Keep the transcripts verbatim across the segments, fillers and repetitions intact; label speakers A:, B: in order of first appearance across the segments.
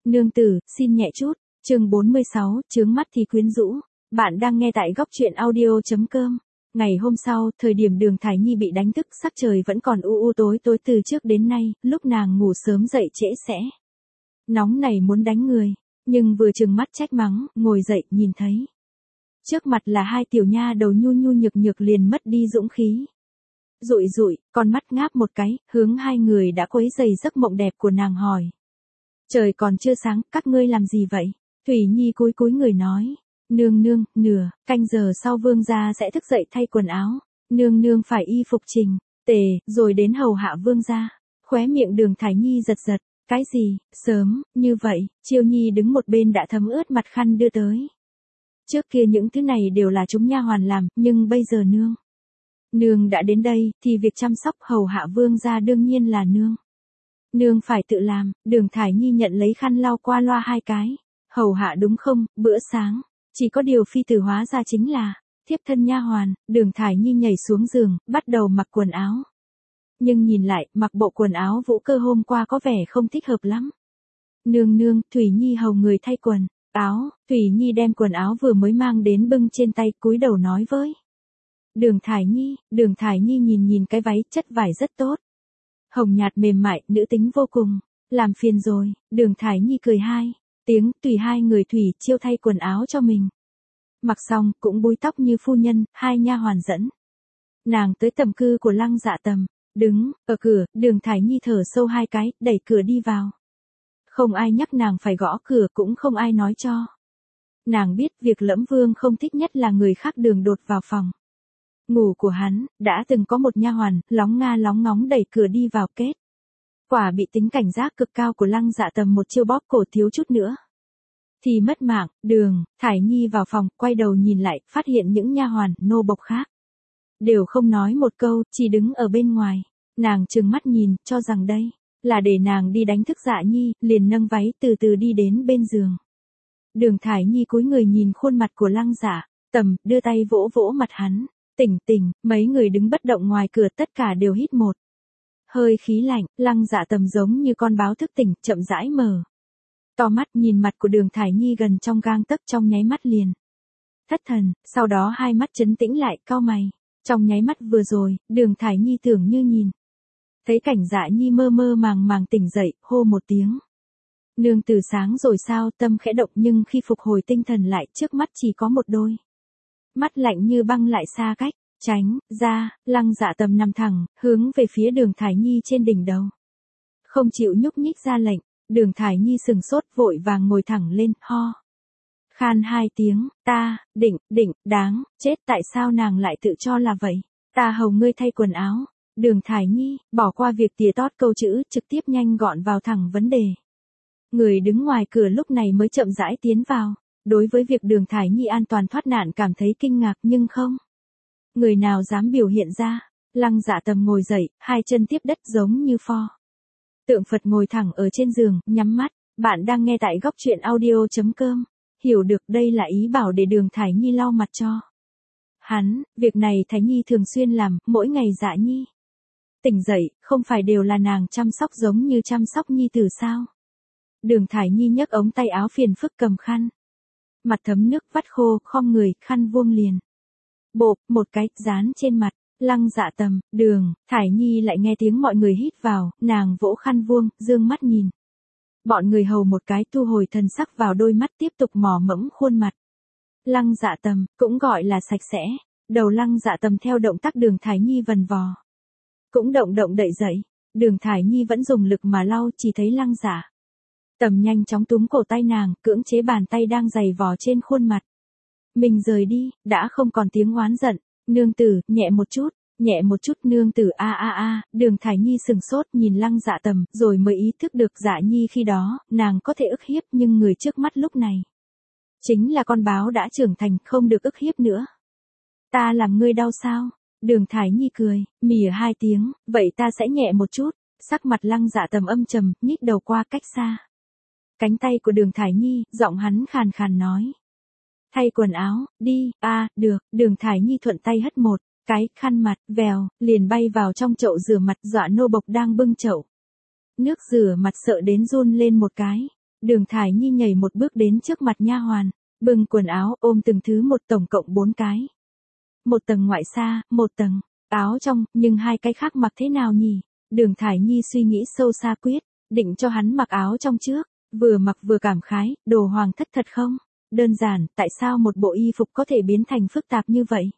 A: Nương tử, xin nhẹ chút. Chương bốn mươi sáu, chướng mắt thì quyến rũ. Bạn đang nghe tại góc truyện audio chấm com. Ngày hôm sau, thời điểm Đường Thải Nhi bị đánh thức, sắc trời vẫn còn u u tối tối từ trước đến nay, lúc nàng ngủ sớm dậy trễ sẽ. Nóng này muốn đánh người, nhưng vừa trừng mắt trách mắng, ngồi dậy, nhìn thấy. Trước mặt là hai tiểu nha đầu nhu nhu nhược nhược liền mất đi dũng khí. Rụi rụi, con mắt ngáp một cái, hướng hai người đã quấy rầy giấc mộng đẹp của nàng hỏi. Trời còn chưa sáng, các ngươi làm gì vậy? Thủy Nhi cúi cúi người nói. Nương nương, nửa, canh giờ sau vương gia sẽ thức dậy thay quần áo. Nương nương phải y phục trình, tề, rồi đến hầu hạ vương gia. Khóe miệng Đường Thải Nhi giật giật. Cái gì, sớm, như vậy, Chiêu Nhi đứng một bên đã thấm ướt mặt khăn đưa tới. Trước kia những thứ này đều là chúng nha hoàn làm, nhưng bây giờ nương. Nương đã đến đây, thì việc chăm sóc hầu hạ vương gia đương nhiên là nương. Nương phải tự làm. Đường Thải Nhi nhận lấy khăn lau qua loa hai cái. Hầu hạ đúng không, bữa sáng. Chỉ có điều phi tử hóa ra chính là thiếp thân nha hoàn. Đường Thải Nhi nhảy xuống giường, bắt đầu mặc quần áo. Nhưng nhìn lại, mặc bộ quần áo Vũ Cơ hôm qua có vẻ không thích hợp lắm. Nương nương, Thủy Nhi hầu người thay quần áo. Thủy Nhi đem quần áo vừa mới mang đến bưng trên tay, cúi đầu nói với Đường Thải Nhi. Đường Thải Nhi nhìn nhìn cái váy, chất vải rất tốt. Hồng nhạt mềm mại, nữ tính vô cùng. Làm phiền rồi. Đường Thải Nhi cười hai tiếng, tùy hai người Thủy Chiêu thay quần áo cho mình. Mặc xong, cũng búi tóc như phu nhân, hai nha hoàn dẫn nàng tới tầm cư của Lăng Dạ Tầm. Đứng ở cửa, Đường Thải Nhi thở sâu hai cái, đẩy cửa đi vào. Không ai nhắc nàng phải gõ cửa, cũng không ai nói cho nàng biết việc Lẫm Vương không thích nhất là người khác đường đột vào phòng ngủ của hắn. Đã từng có một nha hoàn lóng nga lóng ngóng đẩy cửa đi vào, kết quả bị tính cảnh giác cực cao của Lăng Dạ Tầm một chiêu bóp cổ thiếu chút nữa thì mất mạng. Đường Thải Nhi vào phòng, quay đầu nhìn lại, phát hiện những nha hoàn nô bộc khác đều không nói một câu, chỉ đứng ở bên ngoài. Nàng trừng mắt nhìn, cho rằng đây là để nàng đi đánh thức Dạ Nhi, liền nâng váy từ từ đi đến bên giường. Đường Thải Nhi cúi người nhìn khuôn mặt của Lăng Dạ Tầm, đưa tay vỗ vỗ mặt hắn. Tỉnh tỉnh, mấy người đứng bất động ngoài cửa tất cả đều hít một hơi khí lạnh. Lăng Dạ Tầm giống như con báo thức tỉnh, chậm rãi mở to mắt, nhìn mặt của Đường Thải Nhi gần trong gang tấc, trong nháy mắt liền thất thần, sau đó hai mắt trấn tĩnh lại, cau mày. Trong nháy mắt vừa rồi, Đường Thải Nhi tưởng như nhìn thấy cảnh Dạ Nhi mơ mơ màng màng tỉnh dậy, hô một tiếng. Nương tử sáng rồi sao? Tâm khẽ động, nhưng khi phục hồi tinh thần lại, trước mắt chỉ có một đôi mắt lạnh như băng lại xa cách. Tránh ra. Lăng Dạ Tầm nằm thẳng, hướng về phía Đường Thải Nhi trên đỉnh đầu. Không chịu nhúc nhích ra lệnh. Đường Thải Nhi sừng sốt, vội vàng ngồi thẳng lên, ho khan hai tiếng. Ta, định, định, đáng chết, tại sao nàng lại tự cho là vậy? Ta hầu ngươi thay quần áo. Đường Thải Nhi, bỏ qua việc tỉa tót câu chữ, trực tiếp nhanh gọn vào thẳng vấn đề. Người đứng ngoài cửa lúc này mới chậm rãi tiến vào. Đối với việc Đường Thải Nhi an toàn thoát nạn cảm thấy kinh ngạc, nhưng không người nào dám biểu hiện ra. Lăng Dạ Tầm ngồi dậy, hai chân tiếp đất giống như pho tượng Phật ngồi thẳng ở trên giường, nhắm mắt. Bạn đang nghe tại góc truyện audio chấm com. Hiểu được đây là ý bảo để Đường Thải Nhi lau mặt cho hắn. Việc này Thải Nhi thường xuyên làm, mỗi ngày Dạ Nhi tỉnh dậy, không phải đều là nàng chăm sóc giống như chăm sóc nhi tử sao? Đường Thải Nhi nhấc ống tay áo phiền phức cầm khăn mặt thấm nước vắt khô, khom người, khăn vuông liền bộp một cái, dán trên mặt. Lăng Dạ Tầm, Đường Thải Nhi lại nghe tiếng mọi người hít vào, nàng vỗ khăn vuông, dương mắt nhìn bọn người hầu một cái, thu hồi thần sắc vào đôi mắt, tiếp tục mò mẫm khuôn mặt Lăng Dạ Tầm, cũng gọi là sạch sẽ. Đầu Lăng Dạ Tầm theo động tác Đường Thải Nhi vần vò cũng động động đậy dậy. Đường Thải Nhi vẫn dùng lực mà lau, chỉ thấy Lăng Dạ Tầm nhanh chóng túm cổ tay nàng, cưỡng chế bàn tay đang giày vò trên khuôn mặt mình rời đi. Đã không còn tiếng oán giận. Nương tử, nhẹ một chút, nhẹ một chút. Nương tử, a a a. Đường Thải Nhi sừng sốt nhìn Lăng Dạ Tầm, rồi mới ý thức được Dạ Nhi khi đó nàng có thể ức hiếp, nhưng người trước mắt lúc này chính là con báo đã trưởng thành, không được ức hiếp nữa. Ta làm ngươi đau sao? Đường Thải Nhi cười mỉa hai tiếng. Vậy ta sẽ nhẹ một chút. Sắc mặt Lăng Dạ Tầm âm trầm, nhích đầu qua cách xa cánh tay của Đường Thải Nhi, giọng hắn khàn khàn nói. Thay quần áo, đi. A, à, được. Đường Thải Nhi thuận tay hất một cái khăn mặt, vèo, liền bay vào trong chậu rửa mặt, dọa nô bộc đang bưng chậu nước rửa mặt sợ đến run lên một cái. Đường Thải Nhi nhảy một bước đến trước mặt nha hoàn, bưng quần áo ôm từng thứ một, tổng cộng bốn cái. Một tầng ngoại xa, một tầng áo trong, nhưng hai cái khác mặc thế nào nhỉ? Đường Thải Nhi suy nghĩ sâu xa quyết, định cho hắn mặc áo trong trước, vừa mặc vừa cảm khái, đồ hoàng thất thật không? Đơn giản, tại sao một bộ y phục có thể biến thành phức tạp như vậy?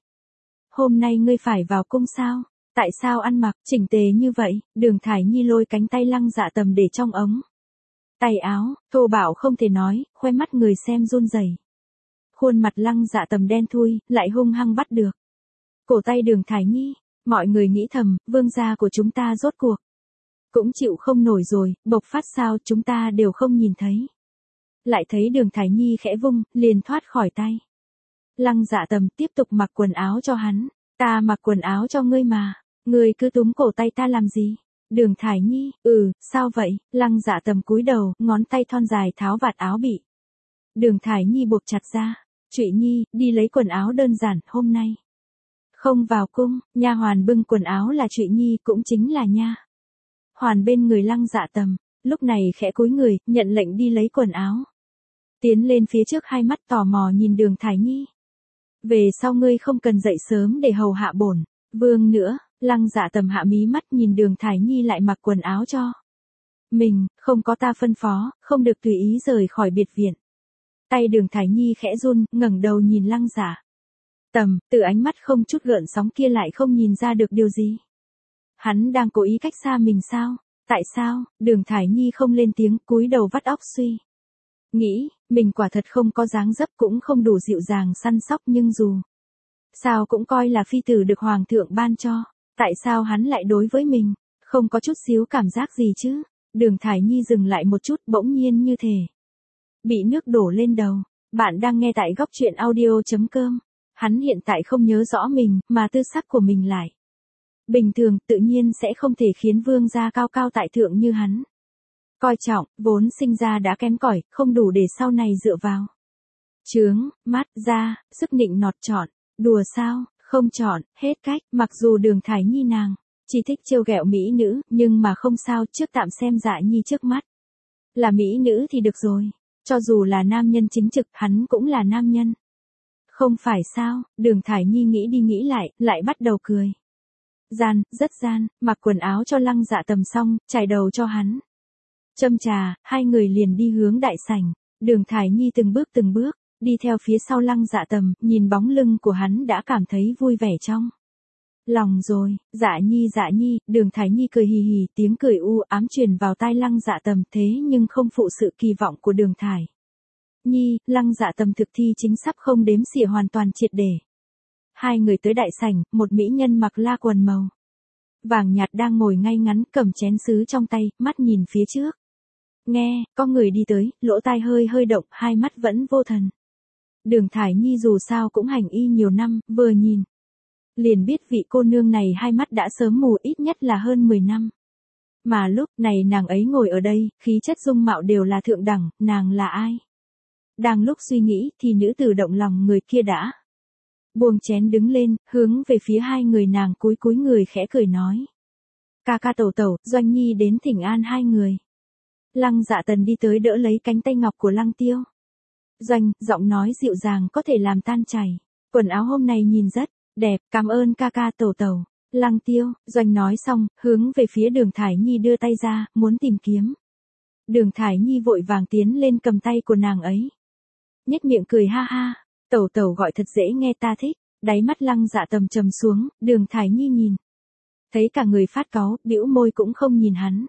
A: Hôm nay ngươi phải vào cung sao? Tại sao ăn mặc chỉnh tề như vậy? Đường Thải Nhi lôi cánh tay Lăng Dạ Tầm để trong ống tay áo, thô bạo không thể nói, khoe mắt người xem run rẩy. Khuôn mặt Lăng Dạ Tầm đen thui, lại hung hăng bắt được cổ tay Đường Thải Nhi. Mọi người nghĩ thầm, vương gia của chúng ta rốt cuộc cũng chịu không nổi rồi, bộc phát sao chúng ta đều không nhìn thấy. Lại thấy Đường Thải Nhi khẽ vung, liền thoát khỏi tay Lăng Dạ Tầm, tiếp tục mặc quần áo cho hắn. Ta mặc quần áo cho ngươi mà, ngươi cứ túm cổ tay ta làm gì? Đường Thải Nhi, ừ, sao vậy? Lăng Dạ Tầm cúi đầu, ngón tay thon dài tháo vạt áo bị Đường Thải Nhi buộc chặt ra. Trụy Nhi, đi lấy quần áo đơn giản, hôm nay không vào cung. Nha hoàn bưng quần áo là Trụy Nhi, cũng chính là nha hoàn bên người Lăng Dạ Tầm, lúc này khẽ cúi người, nhận lệnh đi lấy quần áo. Tiến lên phía trước, hai mắt tò mò nhìn Đường Thải Nhi. Về sau ngươi không cần dậy sớm để hầu hạ bổn vương nữa. Lăng Dạ Tầm hạ mí mắt nhìn Đường Thải Nhi lại mặc quần áo cho mình, không có ta phân phó, không được tùy ý rời khỏi biệt viện. Tay Đường Thải Nhi khẽ run, ngẩng đầu nhìn Lăng Dạ Tầm, từ ánh mắt không chút gợn sóng kia lại không nhìn ra được điều gì. Hắn đang cố ý cách xa mình sao? Tại sao? Đường Thải Nhi không lên tiếng, cúi đầu vắt óc suy nghĩ, mình quả thật không có dáng dấp, cũng không đủ dịu dàng săn sóc, nhưng dù sao cũng coi là phi tử được hoàng thượng ban cho. Tại sao hắn lại đối với mình không có chút xíu cảm giác gì chứ? Đường Thải Nhi dừng lại một chút, bỗng nhiên như thể bị nước đổ lên đầu. Bạn đang nghe tại góc truyện audio chấm com. Hắn hiện tại không nhớ rõ mình, mà tư sắc của mình lại bình thường, tự nhiên sẽ không thể khiến vương gia cao cao tại thượng như hắn coi trọng, vốn sinh ra đã kém cỏi, không đủ để sau này dựa vào. Trướng, mắt, da, sức nịnh nọt chọn, đùa sao, không chọn, hết cách. Mặc dù Đường Thải Nhi nàng chỉ thích trêu ghẹo mỹ nữ, nhưng mà không sao, trước tạm xem Dạ Nhi trước mắt là mỹ nữ thì được rồi. Cho dù là nam nhân chính trực, hắn cũng là nam nhân, không phải sao? Đường Thải Nhi nghĩ đi nghĩ lại, lại bắt đầu cười. Gian, rất gian, mặc quần áo cho Lăng Dạ Tầm xong, chải đầu cho hắn châm trà, hai người liền đi hướng đại sảnh. Đường Thải Nhi từng bước từng bước đi theo phía sau Lăng Dạ Tầm, nhìn bóng lưng của hắn đã cảm thấy vui vẻ trong lòng rồi. Dạ Nhi, Dạ Nhi. Đường Thải Nhi cười hì hì, tiếng cười u ám truyền vào tai Lăng Dạ Tầm, thế nhưng không phụ sự kỳ vọng của Đường Thải Nhi. Lăng Dạ Tầm thực thi chính sắp không đếm xỉa, hoàn toàn triệt để. Hai người tới đại sảnh, một mỹ nhân mặc la quần màu vàng nhạt đang ngồi ngay ngắn, cầm chén sứ trong tay, mắt nhìn phía trước. Nghe, có người đi tới, lỗ tai hơi hơi động, hai mắt vẫn vô thần. Đường Thải Nhi dù sao cũng hành y nhiều năm, vừa nhìn liền biết vị cô nương này hai mắt đã sớm mù, ít nhất là hơn mười năm. Mà lúc này nàng ấy ngồi ở đây, khí chất dung mạo đều là thượng đẳng, nàng là ai? Đang lúc suy nghĩ, thì nữ tử động lòng người kia đã buông chén đứng lên, hướng về phía hai người nàng cúi cúi người khẽ cười nói. Ca ca tẩu tẩu, Doanh Nhi đến thỉnh an hai người. Lăng Dạ Tần đi tới đỡ lấy cánh tay ngọc của Lăng Tiêu. Doanh, giọng nói dịu dàng có thể làm tan chảy. Quần áo hôm nay nhìn rất đẹp, cảm ơn ca ca tẩu tẩu. Lăng Tiêu, Doanh nói xong, hướng về phía Đường Thải Nhi đưa tay ra, muốn tìm kiếm. Đường Thải Nhi vội vàng tiến lên cầm tay của nàng ấy. Nhếch miệng cười ha ha. Tẩu tẩu gọi thật dễ nghe, ta thích. Đáy mắt Lăng Dạ Tầm trầm xuống, Đường Thải Nhi nhìn thấy cả người phát cáu, bĩu môi cũng không nhìn hắn.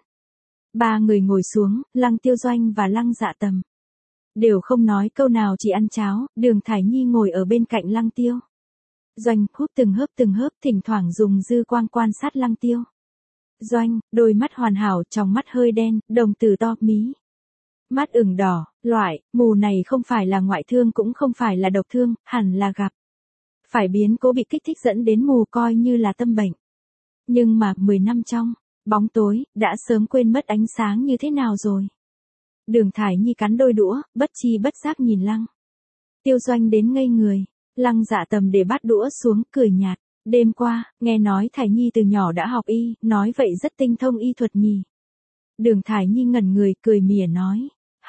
A: Ba người ngồi xuống, Lăng Tiêu, Doanh và Lăng Dạ Tầm đều không nói câu nào, chỉ ăn cháo. Đường Thải Nhi ngồi ở bên cạnh Lăng Tiêu. Doanh hút từng hớp từng hớp, thỉnh thoảng dùng dư quang quan sát Lăng Tiêu. Doanh, đôi mắt hoàn hảo, trong mắt hơi đen, đồng tử to, mí mắt ửng đỏ, loại mù này không phải là ngoại thương, cũng không phải là độc thương, hẳn là gặp phải biến cố bị kích thích dẫn đến mù, coi như là tâm bệnh. Nhưng mà, mười năm trong bóng tối, đã sớm quên mất ánh sáng như thế nào rồi. Đường Thải Nhi cắn đôi đũa, bất chi bất giác nhìn Lăng Tiêu. Doanh đến ngây người. Lăng Dạ Tầm để bát đũa xuống, cười nhạt. Đêm qua, nghe nói Thải Nhi từ nhỏ đã học y, nói vậy rất tinh thông y thuật nhỉ. Đường Thải Nhi ngẩn người, cười mỉa nói.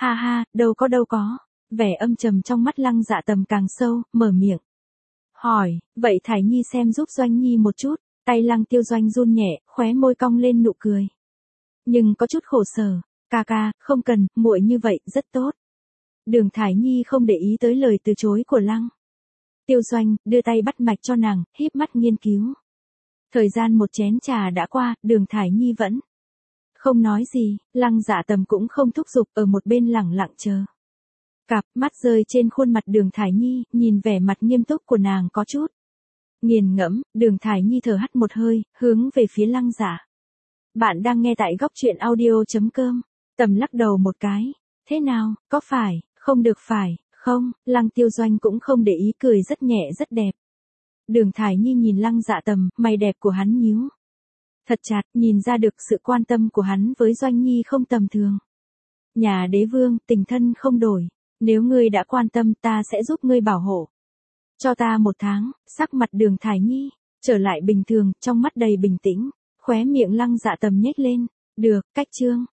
A: Ha ha, đâu có đâu có. Vẻ âm trầm trong mắt Lăng Dạ Tầm càng sâu, mở miệng. Hỏi, vậy Thải Nhi xem giúp Doanh Nhi một chút, tay Lăng Tiêu Doanh run nhẹ, khóe môi cong lên nụ cười. Nhưng có chút khổ sở, ca ca, không cần, muội như vậy, rất tốt. Đường Thải Nhi không để ý tới lời từ chối của Lăng Tiêu Doanh, đưa tay bắt mạch cho nàng, híp mắt nghiên cứu. Thời gian một chén trà đã qua, Đường Thải Nhi vẫn không nói gì, Lăng Dạ Tầm cũng không thúc giục, ở một bên lẳng lặng chờ. Cặp mắt rơi trên khuôn mặt Đường Thải Nhi, nhìn vẻ mặt nghiêm túc của nàng có chút nghiền ngẫm, Đường Thải Nhi thở hắt một hơi, hướng về phía Lăng Dạ. Bạn đang nghe tại góc truyện audio.com. Tầm lắc đầu một cái. Thế nào, có phải, không được phải, không, Lăng Tiêu Doanh cũng không để ý, cười rất nhẹ rất đẹp. Đường Thải Nhi nhìn Lăng Dạ Tầm, mày đẹp của hắn nhíu thật chặt, nhìn ra được sự quan tâm của hắn với Doanh Nhi không tầm thường. Nhà đế vương, tình thân không đổi. Nếu ngươi đã quan tâm, ta sẽ giúp ngươi bảo hộ. Cho ta một tháng, sắc mặt Đường Thải Nhi trở lại bình thường, trong mắt đầy bình tĩnh, khóe miệng Lăng Dạ Tầm nhếch lên. Được, cách chương.